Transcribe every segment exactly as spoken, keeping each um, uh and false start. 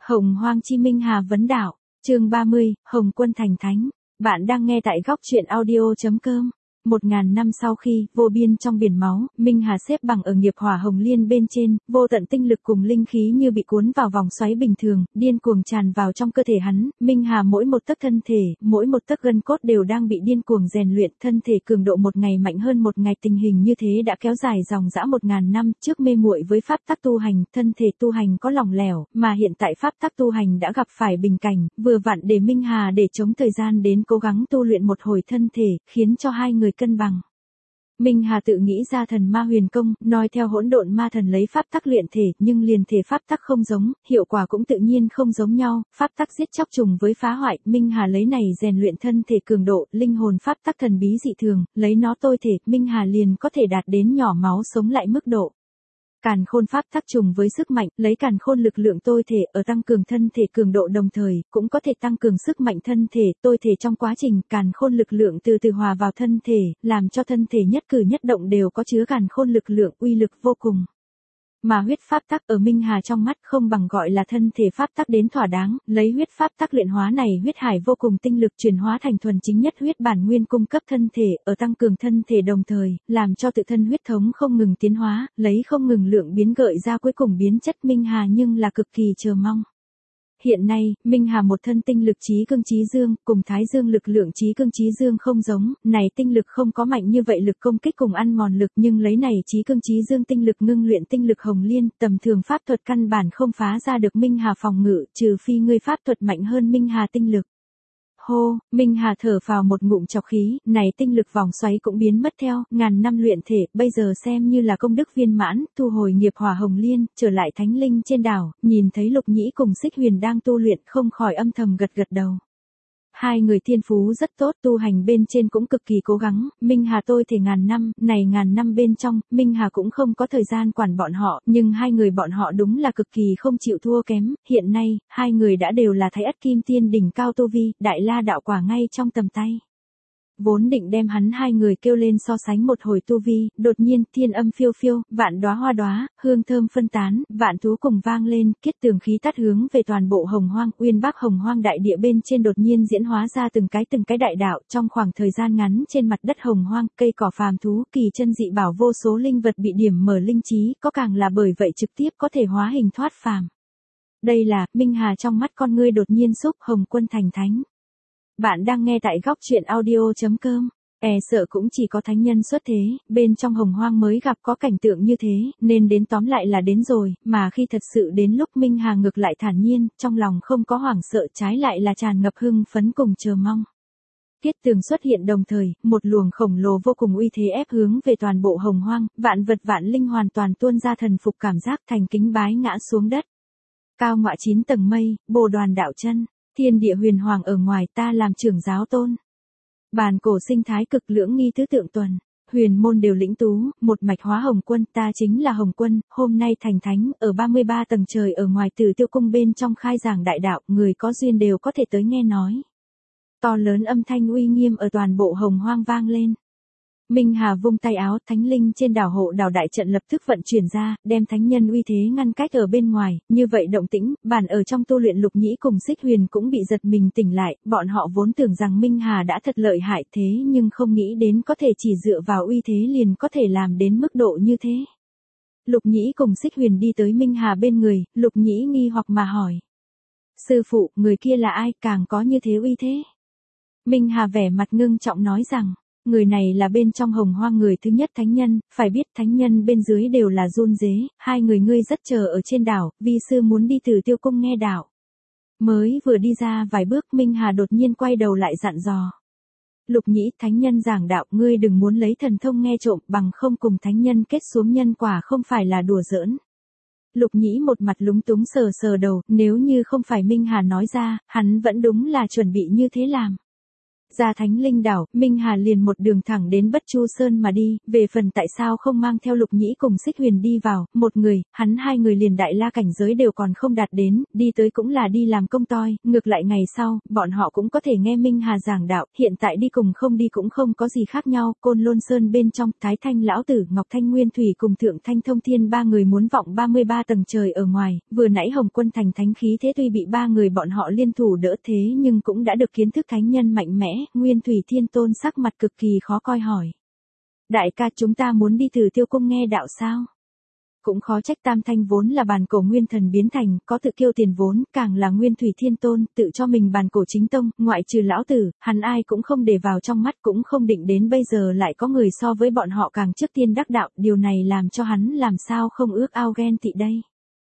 Hồng Hoang Chi Minh Hà vấn đạo, chương ba mươi, Hồng Quân thành thánh. Bạn đang nghe tại góc truyện audio.com. Một ngàn năm sau khi, vô biên trong biển máu, Minh Hà xếp bằng ở nghiệp hỏa hồng liên bên trên, vô tận tinh lực cùng linh khí như bị cuốn vào vòng xoáy bình thường, điên cuồng tràn vào trong cơ thể hắn. Minh Hà mỗi một tấc thân thể, mỗi một tấc gân cốt đều đang bị điên cuồng rèn luyện, thân thể cường độ một ngày mạnh hơn một ngày. Tình hình như thế đã kéo dài dòng dã một ngàn năm. Trước mê muội với pháp tắc tu hành, thân thể tu hành có lỏng lẻo, mà hiện tại pháp tắc tu hành đã gặp phải bình cảnh, vừa vặn để Minh Hà để chống thời gian đến cố gắng tu luyện một hồi thân thể, khiến cho hai người cân bằng. Minh Hà tự nghĩ ra thần ma huyền công, nói theo hỗn độn ma thần lấy pháp tắc luyện thể, nhưng liền thể pháp tắc không giống, hiệu quả cũng tự nhiên không giống nhau, pháp tắc giết chóc trùng với phá hoại, Minh Hà lấy này rèn luyện thân thể cường độ, linh hồn pháp tắc thần bí dị thường, lấy nó tôi thể, Minh Hà liền có thể đạt đến nhỏ máu sống lại mức độ. Càn khôn pháp tắc trùng với sức mạnh, lấy càn khôn lực lượng tôi thể ở tăng cường thân thể cường độ đồng thời, cũng có thể tăng cường sức mạnh thân thể, tôi thể trong quá trình càn khôn lực lượng từ từ hòa vào thân thể, làm cho thân thể nhất cử nhất động đều có chứa càn khôn lực lượng uy lực vô cùng. Mà huyết pháp tắc ở Minh Hà trong mắt không bằng gọi là thân thể pháp tắc đến thỏa đáng, lấy huyết pháp tắc luyện hóa này huyết hải vô cùng tinh lực chuyển hóa thành thuần chính nhất huyết bản nguyên cung cấp thân thể, ở tăng cường thân thể đồng thời, làm cho tự thân huyết thống không ngừng tiến hóa, lấy không ngừng lượng biến gợi ra cuối cùng biến chất. Minh Hà nhưng là cực kỳ chờ mong. Hiện nay, Minh Hà một thân tinh lực trí cương trí dương, cùng Thái Dương lực lượng trí cương trí dương không giống, này tinh lực không có mạnh như vậy lực công kích cùng ăn mòn lực, nhưng lấy này trí cương trí dương tinh lực ngưng luyện tinh lực hồng liên, tầm thường pháp thuật căn bản không phá ra được Minh Hà phòng ngự, trừ phi ngươi pháp thuật mạnh hơn Minh Hà tinh lực. Hô, Minh Hà thở vào một ngụm trọc khí, này tinh lực vòng xoáy cũng biến mất theo, ngàn năm luyện thể, bây giờ xem như là công đức viên mãn, thu hồi nghiệp hỏa hồng liên, trở lại thánh linh trên đảo, nhìn thấy Lục Nhĩ cùng Xích Huyền đang tu luyện, không khỏi âm thầm gật gật đầu. Hai người thiên phú rất tốt, tu hành bên trên cũng cực kỳ cố gắng, Minh Hà tôi thể ngàn năm, này ngàn năm bên trong, Minh Hà cũng không có thời gian quản bọn họ, nhưng hai người bọn họ đúng là cực kỳ không chịu thua kém, hiện nay, hai người đã đều là Thái Ất Kim Tiên đỉnh cao tu vi, Đại La đạo quả ngay trong tầm tay. Vốn định đem hắn hai người kêu lên so sánh một hồi tu vi, đột nhiên thiên âm phiêu phiêu, vạn đóa hoa đóa, hương thơm phân tán, vạn thú cùng vang lên, kiết tường khí tắt hướng về toàn bộ hồng hoang, uyên bác hồng hoang đại địa bên trên đột nhiên diễn hóa ra từng cái từng cái đại đạo, trong khoảng thời gian ngắn trên mặt đất hồng hoang, cây cỏ phàm thú, kỳ chân dị bảo vô số linh vật bị điểm mở linh trí, có càng là bởi vậy trực tiếp có thể hóa hình thoát phàm. Đây là, Minh Hà trong mắt con ngươi đột nhiên xúc Hồng Quân thành thánh. Bạn đang nghe tại góc truyện audio.com. E sợ cũng chỉ có thánh nhân xuất thế, bên trong hồng hoang mới gặp có cảnh tượng như thế, nên đến tóm lại là đến rồi, mà khi thật sự đến lúc Minh Hà ngược lại thản nhiên, trong lòng không có hoảng sợ, trái lại là tràn ngập hưng phấn cùng chờ mong. Kiết tường xuất hiện đồng thời, một luồng khổng lồ vô cùng uy thế ép hướng về toàn bộ hồng hoang, vạn vật vạn linh hoàn toàn tuôn ra thần phục cảm giác, thành kính bái ngã xuống đất. Cao ngọa chín tầng mây, bồ đoàn đạo chân. Thiên địa huyền hoàng ở ngoài, ta làm trưởng giáo tôn. Bàn cổ sinh thái cực lưỡng nghi tứ tượng tuần. Huyền môn đều lĩnh tú, một mạch hóa Hồng Quân, ta chính là Hồng Quân, hôm nay thành thánh, ở ba mươi ba tầng trời ở ngoài Tử Tiêu cung bên trong khai giảng đại đạo, người có duyên đều có thể tới nghe nói. To lớn âm thanh uy nghiêm ở toàn bộ hồng hoang vang lên. Minh Hà vung tay áo, thánh linh trên đảo hộ đảo đại trận lập tức vận chuyển ra, đem thánh nhân uy thế ngăn cách ở bên ngoài, như vậy động tĩnh, bản ở trong tu luyện Lục Nhĩ cùng Xích Huyền cũng bị giật mình tỉnh lại, bọn họ vốn tưởng rằng Minh Hà đã thật lợi hại thế nhưng không nghĩ đến có thể chỉ dựa vào uy thế liền có thể làm đến mức độ như thế. Lục Nhĩ cùng Xích Huyền đi tới Minh Hà bên người, Lục Nhĩ nghi hoặc mà hỏi. Sư phụ, người kia là ai, càng có như thế uy thế? Minh Hà vẻ mặt ngưng trọng nói rằng. Người này là bên trong hồng hoang người thứ nhất thánh nhân, phải biết thánh nhân bên dưới đều là run rế, hai người ngươi rất chờ ở trên đảo, vi sư muốn đi Tử Tiêu cung nghe đạo. Mới vừa đi ra vài bước Minh Hà đột nhiên quay đầu lại dặn dò. Lục Nhĩ, thánh nhân giảng đạo, ngươi đừng muốn lấy thần thông nghe trộm, bằng không cùng thánh nhân kết xuống nhân quả không phải là đùa giỡn. Lục Nhĩ một mặt lúng túng sờ sờ đầu, nếu như không phải Minh Hà nói ra, hắn vẫn đúng là chuẩn bị như thế làm. Ra Thánh Linh đảo, Minh Hà liền một đường thẳng đến Bất Chu Sơn mà đi, về phần tại sao không mang theo Lục Nhĩ cùng Xích Huyền đi vào, một người, hắn hai người liền đại la cảnh giới đều còn không đạt đến, đi tới cũng là đi làm công toi, ngược lại ngày sau, bọn họ cũng có thể nghe Minh Hà giảng đạo, hiện tại đi cùng không đi cũng không có gì khác nhau, Côn Lôn Sơn bên trong, Thái Thanh lão tử, Ngọc Thanh Nguyên Thủy cùng Thượng Thanh Thông Thiên ba người muốn vọng ba mươi ba tầng trời ở ngoài, vừa nãy Hồng Quân thành thánh khí thế tuy bị ba người bọn họ liên thủ đỡ thế nhưng cũng đã được kiến thức thánh nhân mạnh mẽ, Nguyên Thủy Thiên Tôn sắc mặt cực kỳ khó coi hỏi. Đại ca chúng ta muốn đi Tử Tiêu Cung nghe đạo sao? Cũng khó trách Tam Thanh vốn là bàn cổ nguyên thần biến thành, có tự kiêu tiền vốn, càng là Nguyên Thủy Thiên Tôn, tự cho mình bàn cổ chính tông, ngoại trừ lão tử, hắn ai cũng không để vào trong mắt, cũng không định đến bây giờ lại có người so với bọn họ càng trước tiên đắc đạo, điều này làm cho hắn làm sao không ước ao ghen tị đây.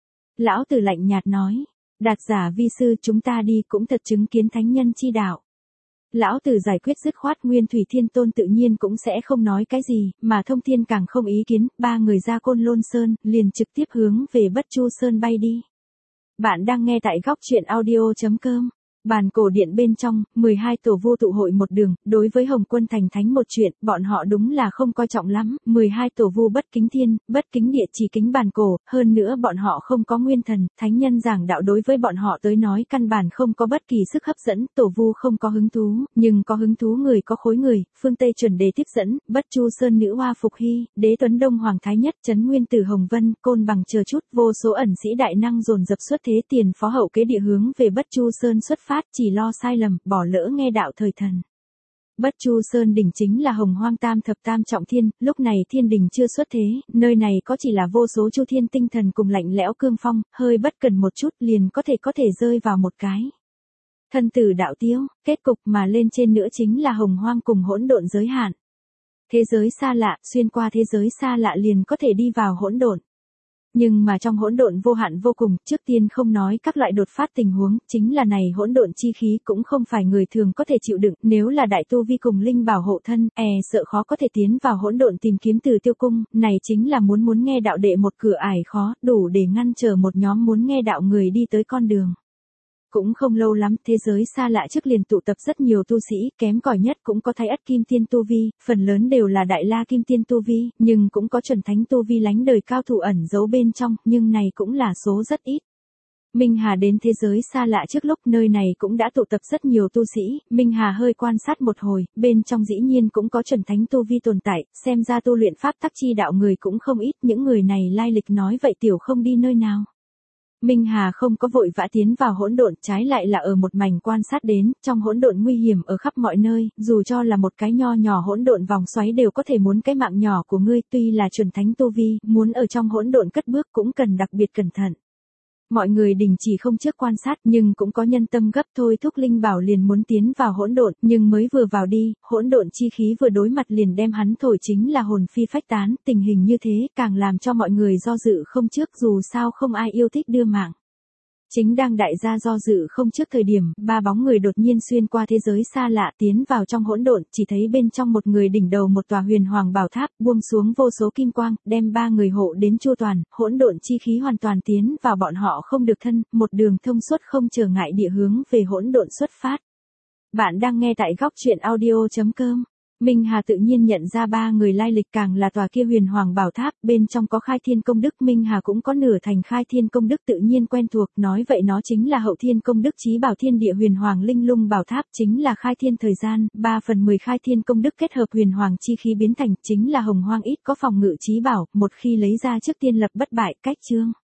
Lão tử lạnh nhạt nói, Đạt giả vi sư chúng ta đi cũng thật chứng kiến thánh nhân chi đạo. Lão tử giải quyết dứt khoát, Nguyên Thủy Thiên Tôn tự nhiên cũng sẽ không nói cái gì, mà Thông Thiên càng không ý kiến, ba người ra Côn Lôn Sơn, liền trực tiếp hướng về Bất Chu Sơn bay đi. Bạn đang nghe tại góc truyện audio chấm com. Bàn cổ điện bên trong, mười hai tổ vu tụ hội một đường, đối với Hồng Quân thành thánh một chuyện, bọn họ đúng là không coi trọng lắm, mười hai tổ vu bất kính thiên, bất kính địa chỉ kính bàn cổ, hơn nữa bọn họ không có nguyên thần, thánh nhân giảng đạo đối với bọn họ tới nói căn bản không có bất kỳ sức hấp dẫn, tổ vu không có hứng thú, nhưng có hứng thú người có khối người, phương Tây chuẩn đế tiếp dẫn, Bất Chu Sơn nữ hoa Phục Hy, đế Tuấn Đông Hoàng Thái Nhất, Trấn Nguyên Tử Hồng Vân, Côn Bằng chờ chút, vô số ẩn sĩ đại năng dồn dập xuất thế tiền phó hậu kế địa hướng về Bất Chu Sơn xuất phát, chỉ lo sai lầm, bỏ lỡ nghe đạo thời thần. Bất Chu Sơn đỉnh chính là Hồng Hoang Tam thập tam trọng thiên, lúc này thiên đình chưa xuất thế, nơi này có chỉ là vô số chu thiên tinh thần cùng lạnh lẽo cương phong, hơi bất cần một chút liền có thể có thể rơi vào một cái. Thân tử đạo tiêu, kết cục mà lên trên nữa chính là Hồng Hoang cùng hỗn độn giới hạn. Thế giới xa lạ, xuyên qua thế giới xa lạ liền có thể đi vào hỗn độn. Nhưng mà trong hỗn độn vô hạn vô cùng, trước tiên không nói các loại đột phát tình huống, chính là này hỗn độn chi khí cũng không phải người thường có thể chịu đựng, nếu là đại tu vi cùng linh bảo hộ thân, e sợ khó có thể tiến vào hỗn độn tìm kiếm Từ Tiêu Cung, này chính là muốn muốn nghe đạo đệ một cửa ải khó, đủ để ngăn trở một nhóm muốn nghe đạo người đi tới con đường. Cũng không lâu lắm, thế giới xa lạ trước liền tụ tập rất nhiều tu sĩ, kém cỏi nhất cũng có Thái Ất Kim Tiên tu vi, phần lớn đều là Đại La Kim Tiên tu vi, nhưng cũng có chuẩn thánh tu vi lánh đời cao thủ ẩn giấu bên trong, nhưng này cũng là số rất ít. Minh Hà đến thế giới xa lạ trước lúc nơi này cũng đã tụ tập rất nhiều tu sĩ, Minh Hà hơi quan sát một hồi, bên trong dĩ nhiên cũng có chuẩn thánh tu vi tồn tại, xem ra tu luyện pháp tắc chi đạo người cũng không ít, những người này lai lịch nói vậy tiểu không đi nơi nào. Minh Hà không có vội vã tiến vào hỗn độn, trái lại là ở một mảnh quan sát đến, trong hỗn độn nguy hiểm ở khắp mọi nơi, dù cho là một cái nho nhỏ hỗn độn vòng xoáy đều có thể muốn cái mạng nhỏ của ngươi, tuy là chuẩn thánh tu vi, muốn ở trong hỗn độn cất bước cũng cần đặc biệt cẩn thận. Mọi người đình chỉ không trước quan sát, nhưng cũng có nhân tâm gấp thôi thúc linh bảo liền muốn tiến vào hỗn độn, nhưng mới vừa vào đi, hỗn độn chi khí vừa đối mặt liền đem hắn thổi chính là hồn phi phách tán, tình hình như thế càng làm cho mọi người do dự không trước, dù sao không ai yêu thích đưa mạng. Chính đang đại gia do dự không trước thời điểm, ba bóng người đột nhiên xuyên qua thế giới xa lạ tiến vào trong hỗn độn, chỉ thấy bên trong một người đỉnh đầu một tòa huyền hoàng bảo tháp, buông xuống vô số kim quang, đem ba người hộ đến chu toàn, hỗn độn chi khí hoàn toàn tiến vào bọn họ không được thân, một đường thông suốt không trở ngại địa hướng về hỗn độn xuất phát. Bạn đang nghe tại góc truyện audio chấm com. Minh Hà tự nhiên nhận ra ba người lai lịch, càng là tòa kia huyền hoàng bảo tháp, bên trong có khai thiên công đức, Minh Hà cũng có nửa thành khai thiên công đức tự nhiên quen thuộc, nói vậy nó chính là hậu thiên công đức chí bảo thiên địa huyền hoàng linh lung bảo tháp, chính là khai thiên thời gian, ba phần mười khai thiên công đức kết hợp huyền hoàng chi khí biến thành, chính là hồng hoang ít có phòng ngự chí bảo, một khi lấy ra trước tiên lập bất bại, cách chương.